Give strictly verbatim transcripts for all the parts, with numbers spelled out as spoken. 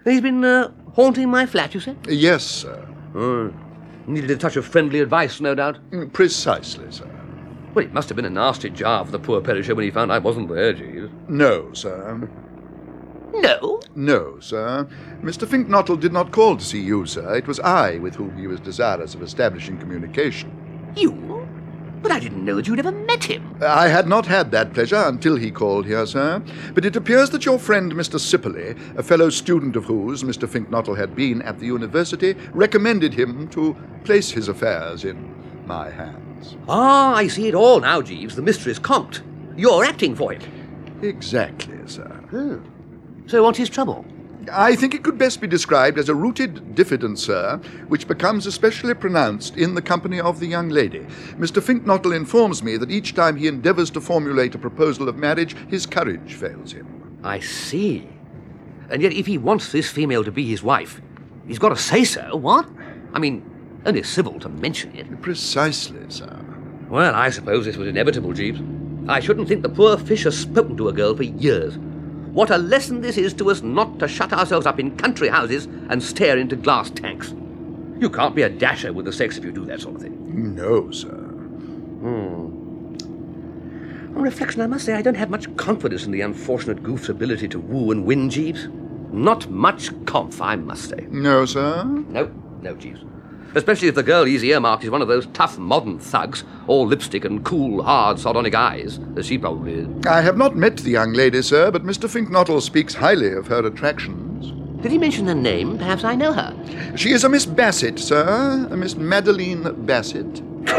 He's been uh, haunting my flat, you say? Yes, sir. Oh, needed a touch of friendly advice, no doubt. Mm, Precisely, sir. Well, it must have been a nasty jar for the poor perisher when he found I wasn't there, Jeeves. No, sir. No? No, sir. Mister Finknottle did not call to see you, sir. It was I with whom he was desirous of establishing communication. You? But I didn't know that you'd ever met him. I had not had that pleasure until he called here, sir. But it appears that your friend, Mister Sipperley, a fellow student of whose Mister Finknottle had been at the university, recommended him to place his affairs in my hands. Ah, I see it all now, Jeeves. The mystery's comped. You're acting for him. Exactly, sir. Oh. So what's his trouble? I think it could best be described as a rooted diffidence, sir, which becomes especially pronounced in the company of the young lady. Mister Finknottle informs me that each time he endeavours to formulate a proposal of marriage, his courage fails him. I see. And yet if he wants this female to be his wife, he's got to say so, what? I mean, only civil to mention it. Precisely, sir. Well, I suppose this was inevitable, Jeeves. I shouldn't think the poor fish has spoken to a girl for years. What a lesson this is to us not to shut ourselves up in country houses and stare into glass tanks. You can't be a dasher with the sex if you do that sort of thing. No, sir. Hmm. On reflection, I must say I don't have much confidence in the unfortunate goof's ability to woo and win, Jeeves. Not much conf, I must say. No, sir? No, no, Jeeves. Especially if the girl he's earmarked is one of those tough modern thugs, all lipstick and cool, hard, sardonic eyes, as she probably is. I have not met the young lady, sir, but Mister Finknottle speaks highly of her attractions. Did he mention her name? Perhaps I know her. She is a Miss Bassett, sir. A Miss Madeline Bassett.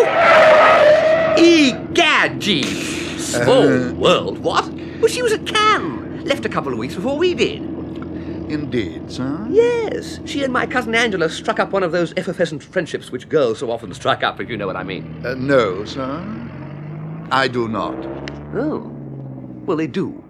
Egad, Jeeves! Small Uh, world, what? Well, she was at Cannes. Left a couple of weeks before we did. Indeed, sir. Yes, she and my cousin Angela struck up one of those effervescent friendships which girls so often strike up, if you know what I mean. Uh, no, sir. I do not. Oh. Well, they do.